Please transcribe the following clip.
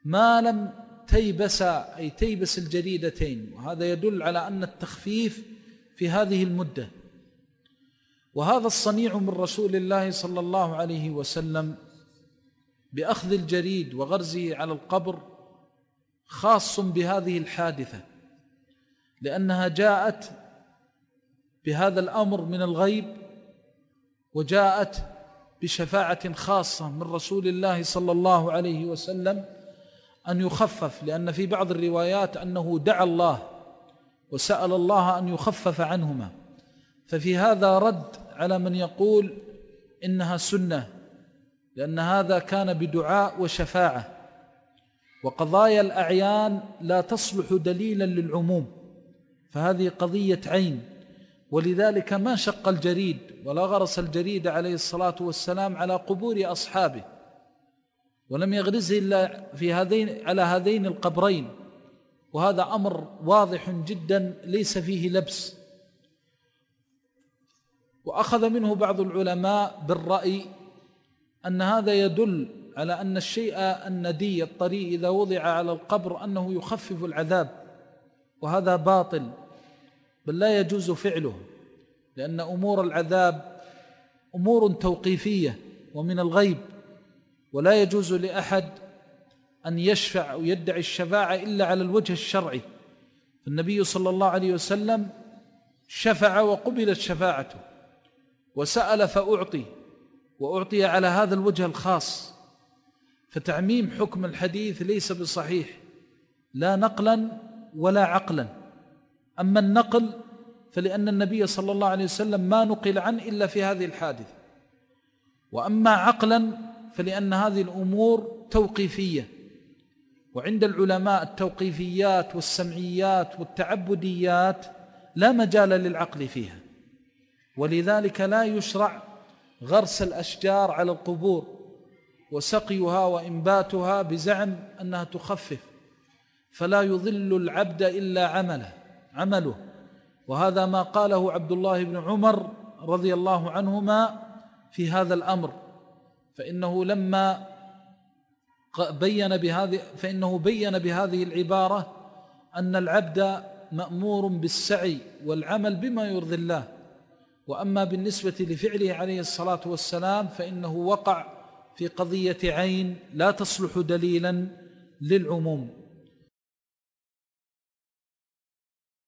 ما لم تيبسا، أي تيبس الجريدتين، وهذا يدل على أن التخفيف في هذه المدة. وهذا الصنيع من رسول الله صلى الله عليه وسلم بأخذ الجريد وغرزه على القبر خاص بهذه الحادثة، لأنها جاءت بهذا الأمر من الغيب، وجاءت بشفاعة خاصة من رسول الله صلى الله عليه وسلم أن يخفف، لأن في بعض الروايات أنه دعا الله وسأل الله أن يخفف عنهما. ففي هذا رد على من يقول إنها سنة، لأن هذا كان بدعاء وشفاعة، وقضايا الأعيان لا تصلح دليلا للعموم، فهذه قضية عين. ولذلك ما شق الجريد ولا غرس الجريد عليه الصلاة والسلام على قبور أصحابه، ولم يغرزه إلا على هذين القبرين، وهذا أمر واضح جدا ليس فيه لبس. وأخذ منه بعض العلماء بالرأي أن هذا يدل على أن الشيء الندي الطري إذا وضع على القبر أنه يخفف العذاب، وهذا باطل، بل لا يجوز فعله، لأن أمور العذاب أمور توقيفية ومن الغيب، ولا يجوز لأحد أن يشفع ويدعي الشفاعة إلا على الوجه الشرعي. فالنبي صلى الله عليه وسلم شفع وقبلت شفاعته، وسأل فأعطي، وأعطي على هذا الوجه الخاص. فتعميم حكم الحديث ليس بصحيح، لا نقلا ولا عقلا. أما النقل فلأن النبي صلى الله عليه وسلم ما نقل عنه إلا في هذه الحادثة، وأما عقلا فلأن هذه الأمور توقيفية، وعند العلماء التوقيفيات والسمعيات والتعبديات لا مجال للعقل فيها، ولذلك لا يشرع غرس الأشجار على القبور وسقيها وإنباتها بزعم أنها تخفف، فلا يضل العبد إلا عمله. وهذا ما قاله عبد الله بن عمر رضي الله عنهما في هذا الأمر، فإنه بين بهذه العبارة أن العبد مأمور بالسعي والعمل بما يرضي الله. وأما بالنسبة لفعله عليه الصلاة والسلام فإنه وقع في قضية عين لا تصلح دليلا للعموم.